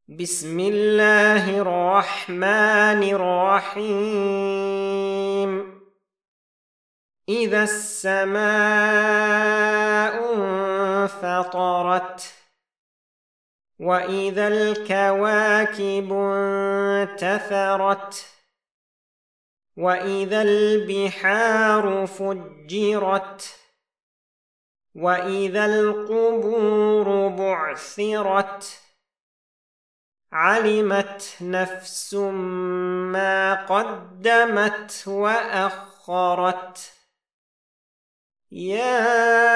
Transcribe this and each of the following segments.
بسم الله الرحمن الرحيم. إذا السماء انفطرت وإذا الكواكب انتثرت وإذا البحار فجرت وإذا القبور بعثرت علمت نفس ما قدمت وأخرت. يا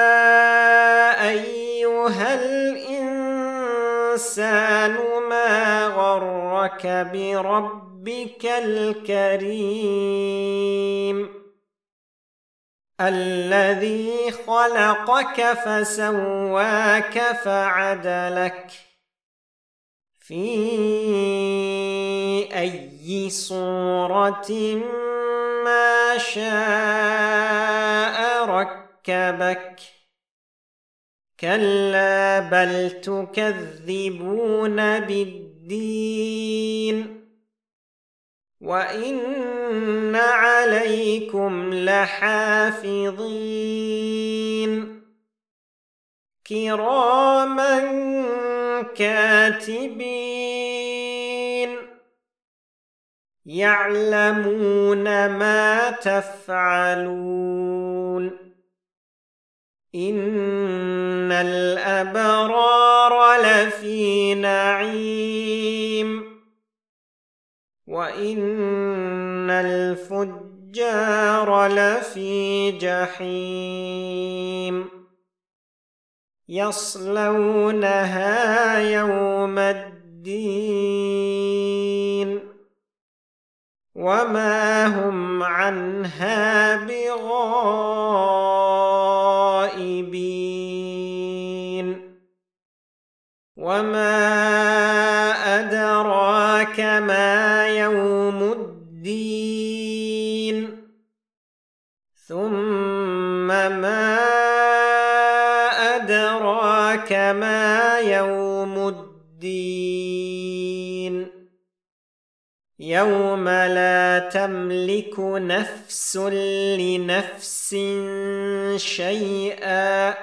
أيها الإنسان ما غرك بربك الكريم الذي خلقك فسواك فعدلك في أي صورة ما شاء ركبك. كلا بل تكذبون بالدين وإن عليكم لحافظين كراما كاتبين يعلمون ما تفعلون. إن الأبرار لفي نعيم وإن الفجار لفي جحيم يصلونها يوم الدين وما هم عنها بغائبين. وما أدراك ما يوم الدين ثم ما أدراك ما يوم الدين يوم لا تملك نفس لنفس شيئا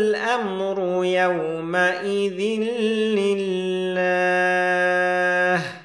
والأمر يومئذ لله.